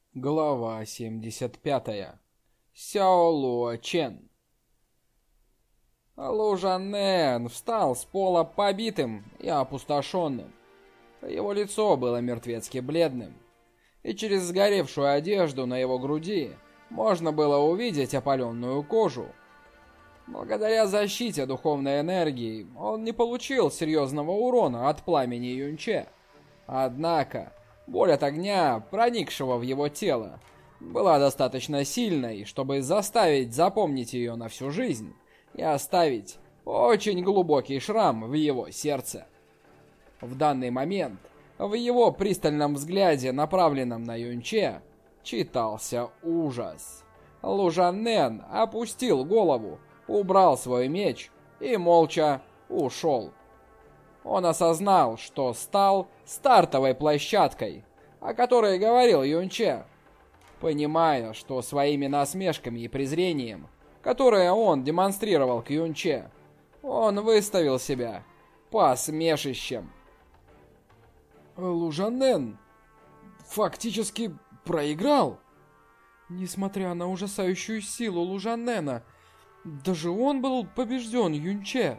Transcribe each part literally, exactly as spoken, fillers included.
Глава семьдесят пять. Сяо Луо Чен. Лу Жаннен встал с пола побитым и опустошенным. Его лицо было мертвецки бледным, и через сгоревшую одежду на его груди можно было увидеть опаленную кожу. Благодаря защите духовной энергии он не получил серьезного урона от пламени Юньче. Однако боль от огня, проникшего в его тело, была достаточно сильной, чтобы заставить запомнить ее на всю жизнь и оставить очень глубокий шрам в его сердце. В данный момент в его пристальном взгляде, направленном на Юньче, читался ужас. Лу Жаннен опустил голову, убрал свой меч и молча ушел. Он осознал, что стал стартовой площадкой, о которой говорил Юньче. Понимая, что своими насмешками и презрением, которые он демонстрировал к Юньче, он выставил себя посмешищем. Лу Жаннен фактически проиграл. Несмотря на ужасающую силу Лу Жаннена, даже он был побежден Юньче.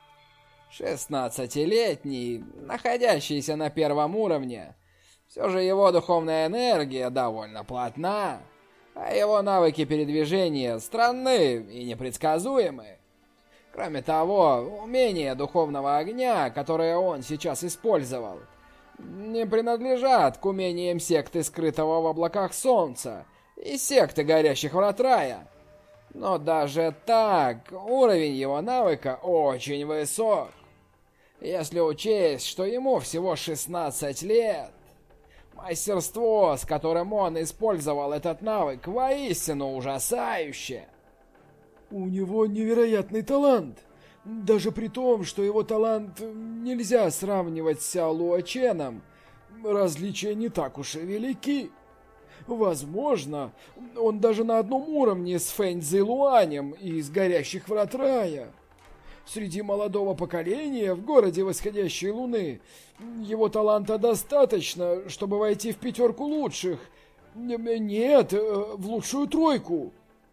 Шестнадцатилетний, находящийся на первом уровне, все же его духовная энергия довольно плотна, а его навыки передвижения странны и непредсказуемы. Кроме того, умения духовного огня, которые он сейчас использовал, не принадлежат к умениям секты скрытого в облаках солнца и секты горящих врат рая. Но даже так, уровень его навыка очень высок. Если учесть, что ему всего шестнадцать лет, мастерство, с которым он использовал этот навык, воистину ужасающе. У него невероятный талант. Даже при том, что его талант нельзя сравнивать с Сяо Луо Ченом, различия не так уж и велики. Возможно, он даже на одном уровне с Фэнь Цзилуанем из горящих врат рая. Среди молодого поколения в городе восходящей луны его таланта достаточно, чтобы войти в пятерку лучших. Нет, в лучшую тройку.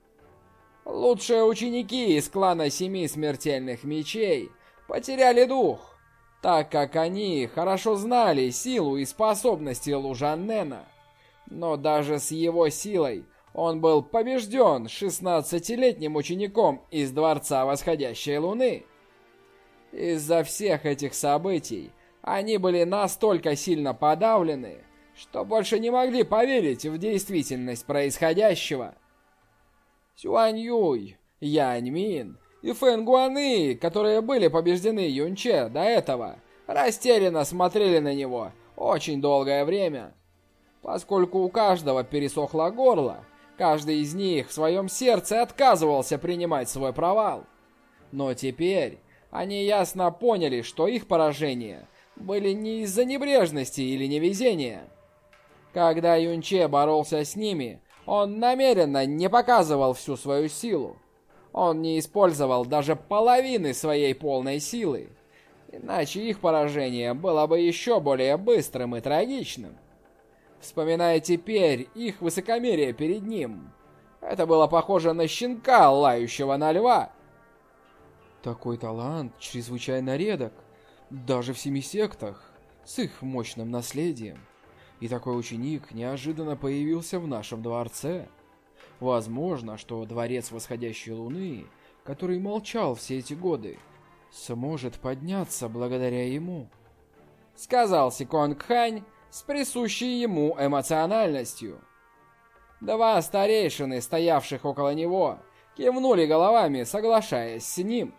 Лучшие ученики из клана Семи Смертельных Мечей потеряли дух, так как они хорошо знали силу и способности Лу Жаннена. Но даже с его силой он был побежден шестнадцатилетним учеником из Дворца Восходящей Луны. Из-за всех этих событий они были настолько сильно подавлены, что больше не могли поверить в действительность происходящего. Сюань Юй, Янь Мин и Фэн Гуаны, которые были побеждены Юньче до этого, растерянно смотрели на него очень долгое время. Поскольку у каждого пересохло горло, каждый из них в своем сердце отказывался принимать свой провал. Но теперь они ясно поняли, что их поражения были не из-за небрежности или невезения. Когда Юньче боролся с ними, он намеренно не показывал всю свою силу. Он не использовал даже половины своей полной силы. Иначе их поражение было бы еще более быстрым и трагичным. Вспоминая теперь их высокомерие перед ним, это было похоже на щенка, лающего на льва. Такой талант чрезвычайно редок, даже в семи сектах, с их мощным наследием. И такой ученик неожиданно появился в нашем дворце. Возможно, что Дворец Восходящей Луны, который молчал все эти годы, сможет подняться благодаря ему, — сказал Сиконг Хань с присущей ему эмоциональностью. Два старейшины, стоявших около него, кивнули головами, соглашаясь с ним.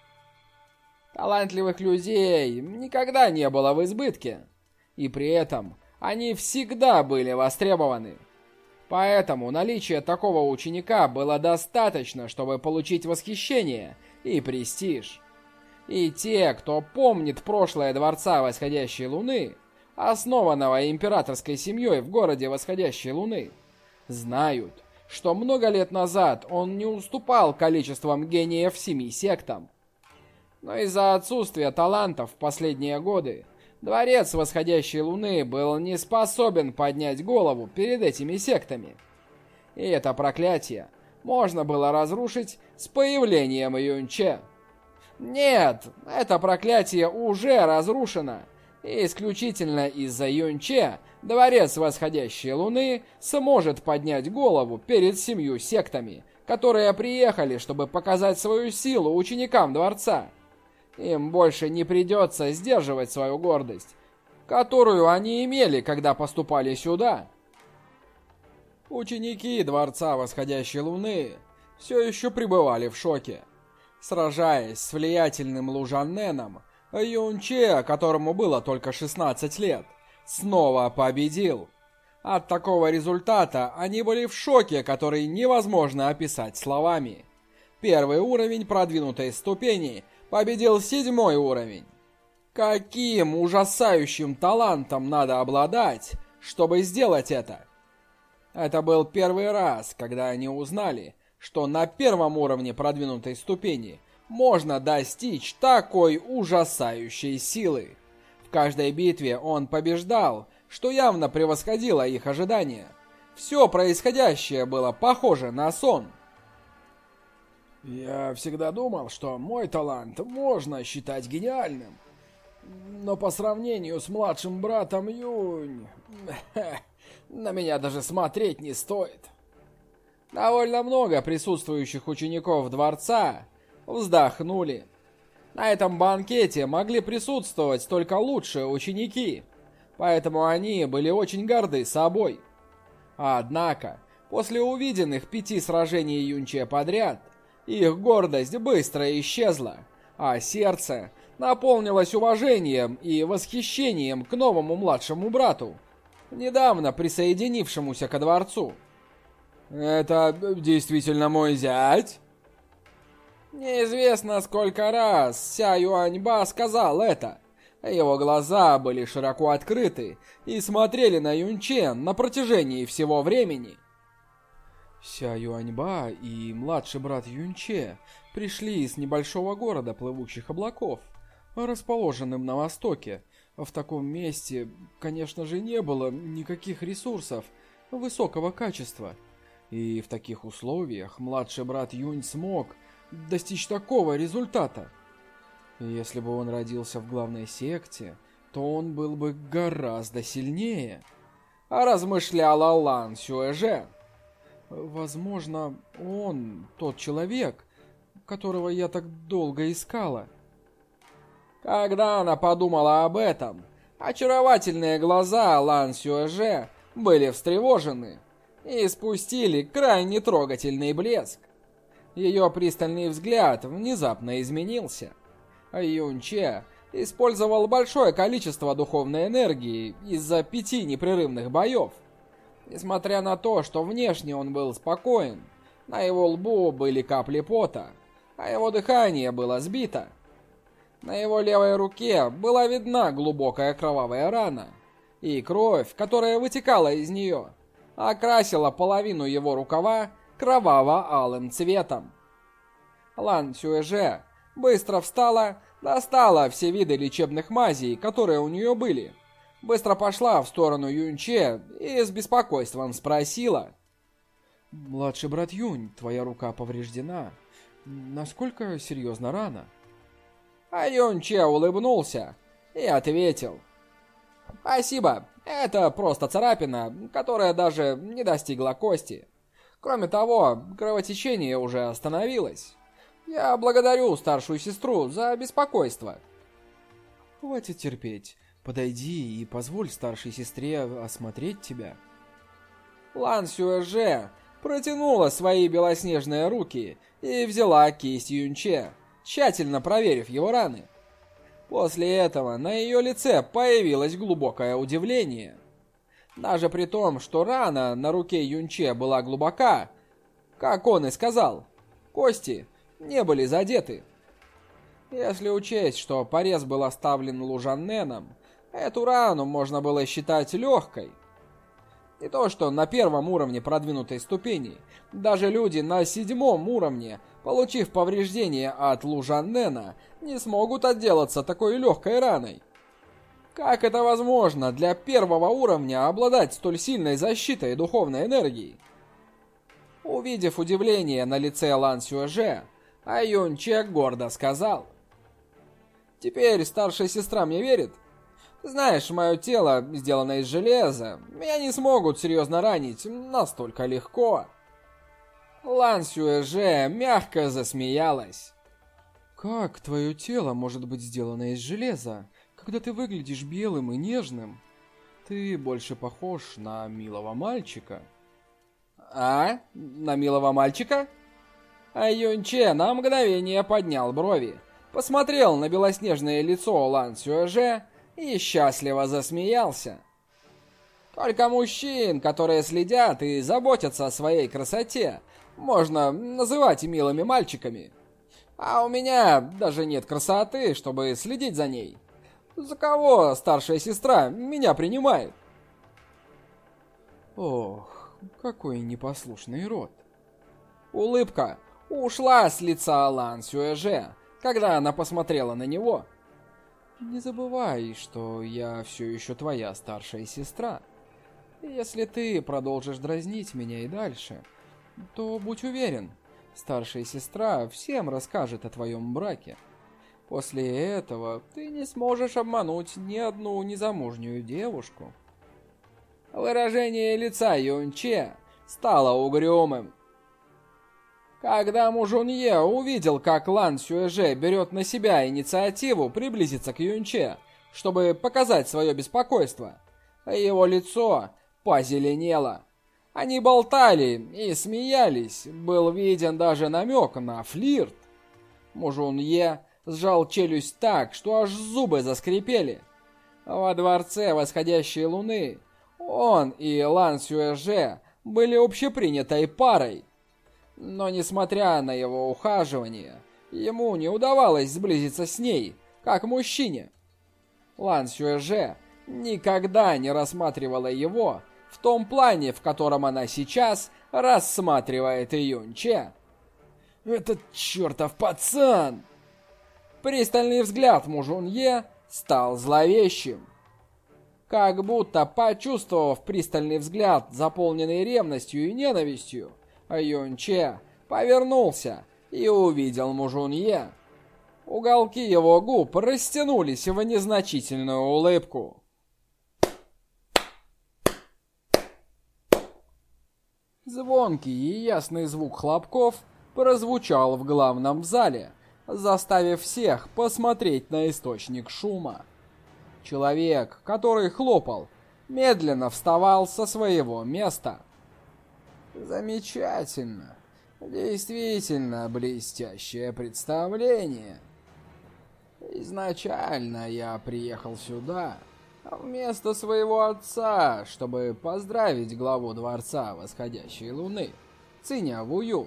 Талантливых людей никогда не было в избытке, и при этом они всегда были востребованы. Поэтому наличие такого ученика было достаточно, чтобы получить восхищение и престиж. И те, кто помнит прошлое Дворца Восходящей Луны, основанного императорской семьей в городе Восходящей Луны, знают, что много лет назад он не уступал количеством гениев семи сектам. Но из-за отсутствия талантов в последние годы Дворец восходящей луны был не способен поднять голову перед этими сектами. И это проклятие можно было разрушить с появлением Юньче. Нет, это проклятие уже разрушено. И исключительно из-за Юньче Дворец восходящей луны сможет поднять голову перед семью сектами, которые приехали, чтобы показать свою силу ученикам дворца. Им больше не придется сдерживать свою гордость, которую они имели, когда поступали сюда. Ученики Дворца Восходящей Луны все еще пребывали в шоке. Сражаясь с влиятельным Лужанненом, Юньче, которому было только шестнадцать лет, снова победил. От такого результата они были в шоке, который невозможно описать словами. Первый уровень продвинутой ступени победил седьмой уровень. Каким ужасающим талантом надо обладать, чтобы сделать это? Это был первый раз, когда они узнали, что на первом уровне продвинутой ступени можно достичь такой ужасающей силы. В каждой битве он побеждал, что явно превосходило их ожидания. Все происходящее было похоже на сон. Я всегда думал, что мой талант можно считать гениальным. Но по сравнению с младшим братом Юнь, на меня даже смотреть не стоит. Довольно много присутствующих учеников дворца вздохнули. На этом банкете могли присутствовать только лучшие ученики, поэтому они были очень горды собой. Однако, после увиденных пяти сражений Юньче подряд, их гордость быстро исчезла, а сердце наполнилось уважением и восхищением к новому младшему брату, недавно присоединившемуся ко дворцу. «Это действительно мой зять?» Неизвестно, сколько раз Ся Юаньба сказал это. Его глаза были широко открыты и смотрели на Юньче на протяжении всего времени. Ся Юаньба и младший брат Юньче пришли из небольшого города плывущих облаков, расположенным на востоке. В таком месте, конечно же, не было никаких ресурсов высокого качества. И в таких условиях младший брат Юнь смог достичь такого результата. Если бы он родился в главной секте, то он был бы гораздо сильнее. А размышляла Лан Сюэже. Возможно, он тот человек, которого я так долго искала. Когда она подумала об этом, очаровательные глаза Лан Сюэже были встревожены и спустили крайне трогательный блеск. Ее пристальный взгляд внезапно изменился. Юньче использовал большое количество духовной энергии из-за пяти непрерывных боев. Несмотря на то, что внешне он был спокоен, на его лбу были капли пота, а его дыхание было сбито. На его левой руке была видна глубокая кровавая рана, и кровь, которая вытекала из нее, окрасила половину его рукава кроваво-алым цветом. Лан Сюэже быстро встала, достала все виды лечебных мазей, которые у нее были, быстро пошла в сторону Юньче и с беспокойством спросила: «Младший брат Юнь, твоя рука повреждена. Насколько серьезна рана?» А Юньче улыбнулся и ответил: «Спасибо, это просто царапина, которая даже не достигла кости. Кроме того, кровотечение уже остановилось. Я благодарю старшую сестру за беспокойство». «Хватит терпеть. Подойди и позволь старшей сестре осмотреть тебя». Лан Сюэже протянула свои белоснежные руки и взяла кисть Юньче, тщательно проверив его раны. После этого на ее лице появилось глубокое удивление. Даже при том, что рана на руке Юньче была глубока, как он и сказал, кости не были задеты. Если учесть, что порез был оставлен Лужанненом, эту рану можно было считать легкой. И то, что на первом уровне продвинутой ступени даже люди на седьмом уровне, получив повреждение от Лужаннена, не смогут отделаться такой легкой раной. Как это возможно для первого уровня обладать столь сильной защитой и духовной энергией? Увидев удивление на лице Лан Сюэже, а Юнче гордо сказал: «Теперь старшая сестра мне верит? Знаешь, мое тело сделано из железа, меня не смогут серьезно ранить настолько легко». Лан Сюэже мягко засмеялась. «Как твое тело может быть сделано из железа, когда ты выглядишь белым и нежным? Ты больше похож на милого мальчика». «А? На милого мальчика?» А Юнче на мгновение поднял брови, посмотрел на белоснежное лицо Лан Сюэже и счастливо засмеялся. «Только мужчин, которые следят и заботятся о своей красоте, можно называть милыми мальчиками. А у меня даже нет красоты, чтобы следить за ней. За кого старшая сестра меня принимает?» Ох, какой непослушный род. Улыбка ушла с лица Лан Сюэже, когда она посмотрела на него. «Не забывай, что я все еще твоя старшая сестра. Если ты продолжишь дразнить меня и дальше, то будь уверен, старшая сестра всем расскажет о твоем браке. После этого ты не сможешь обмануть ни одну незамужнюю девушку». Выражение лица Юнче стало угрюмым. Когда Мужунье увидел, как Лан Сюэже берет на себя инициативу приблизиться к Юнче, чтобы показать свое беспокойство, его лицо позеленело. Они болтали и смеялись, был виден даже намек на флирт. Мужунье сжал челюсть так, что аж зубы заскрипели. Во дворце восходящей луны он и Лан Сюэже были общепринятой парой. Но, несмотря на его ухаживание, ему не удавалось сблизиться с ней, как мужчине. Лан Сюэже никогда не рассматривала его в том плане, в котором она сейчас рассматривает Юнче. «Этот чертов пацан!» Пристальный взгляд Мужунье стал зловещим. Как будто почувствовав пристальный взгляд, заполненный ревностью и ненавистью, Юнче повернулся и увидел Мужунье. Уголки его губ растянулись в незначительную улыбку. Звонкий и ясный звук хлопков прозвучал в главном зале, заставив всех посмотреть на источник шума. Человек, который хлопал, медленно вставал со своего места. Замечательно. Действительно блестящее представление. Изначально я приехал сюда вместо своего отца, чтобы поздравить главу Дворца Восходящей Луны, Циня Вую.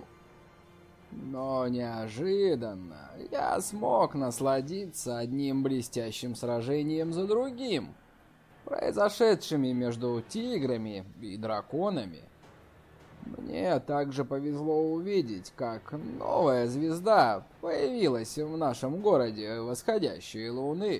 Но неожиданно я смог насладиться одним блестящим сражением за другим, произошедшими между тиграми и драконами. Мне также повезло увидеть, как новая звезда появилась в нашем городе Восходящей Луны.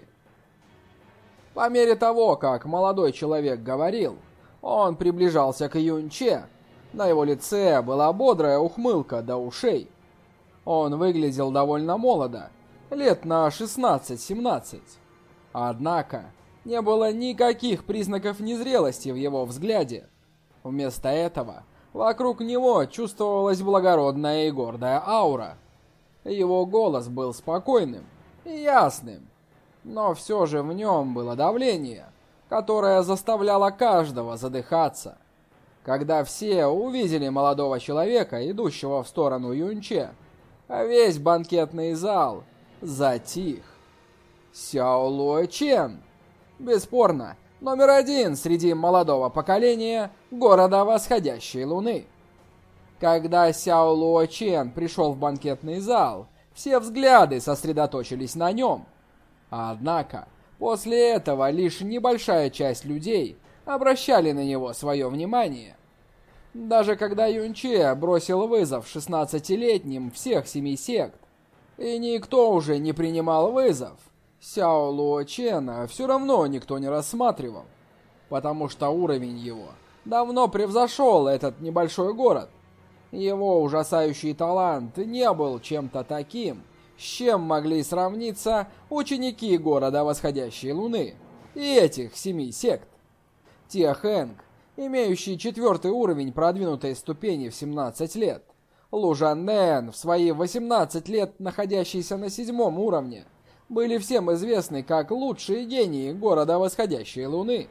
По мере того, как молодой человек говорил, он приближался к Юнче. На его лице была бодрая ухмылка до ушей. Он выглядел довольно молодо, лет на шестнадцать-семнадцать. Однако не было никаких признаков незрелости в его взгляде. Вместо этого вокруг него чувствовалась благородная и гордая аура. Его голос был спокойным и ясным, но все же в нем было давление, которое заставляло каждого задыхаться. Когда все увидели молодого человека, идущего в сторону Юнче, весь банкетный зал затих. Сяо Луэ Чен, бесспорно, номер один среди молодого поколения города Восходящей Луны. Когда Сяо Луэ Чен пришел в банкетный зал, все взгляды сосредоточились на нем. Однако, после этого лишь небольшая часть людей обращали на него свое внимание. Даже когда Юнче бросил вызов шестнадцатилетним всех семи сект, и никто уже не принимал вызов, Сяо Луо Чена все равно никто не рассматривал, потому что уровень его давно превзошел этот небольшой город. Его ужасающий талант не был чем-то таким, с чем могли сравниться ученики города Восходящей Луны и этих семи сект. Те Хэнг, имеющий четвертый уровень продвинутой ступени в семнадцать лет, Лужан Нэн, в свои восемнадцать лет находящийся на седьмом уровне, были всем известны как лучшие гении города Восходящей Луны.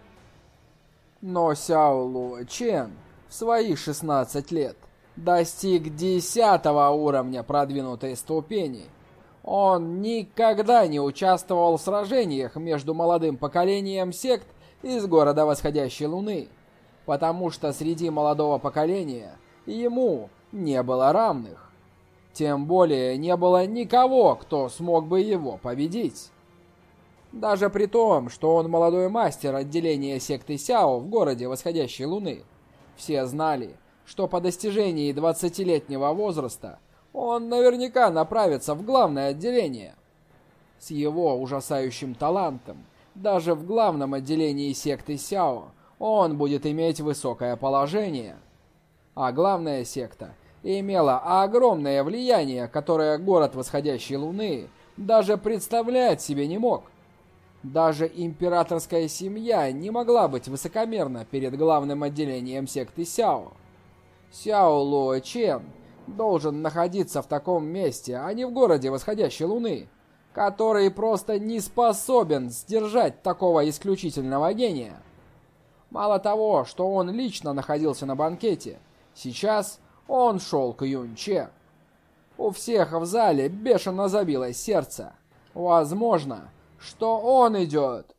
Но Сяо Луо Чен в свои шестнадцать лет достиг десятого уровня продвинутой ступени. Он никогда не участвовал в сражениях между молодым поколением сект из города Восходящей Луны, потому что среди молодого поколения ему не было равных. Тем более не было никого, кто смог бы его победить. Даже при том, что он молодой мастер отделения секты Сяо в городе Восходящей Луны, все знали, что по достижении двадцатилетнего возраста он наверняка направится в главное отделение. С его ужасающим талантом, даже в главном отделении секты Сяо, он будет иметь высокое положение. А главная секта имела огромное влияние, которое город Восходящей Луны даже представлять себе не мог. Даже императорская семья не могла быть высокомерна перед главным отделением секты Сяо. Сяо Луо Чен должен находиться в таком месте, а не в городе Восходящей Луны, который просто не способен сдержать такого исключительного гения. Мало того, что он лично находился на банкете, сейчас он шел к Юнче. У всех в зале бешено забилось сердце. Возможно, что он идет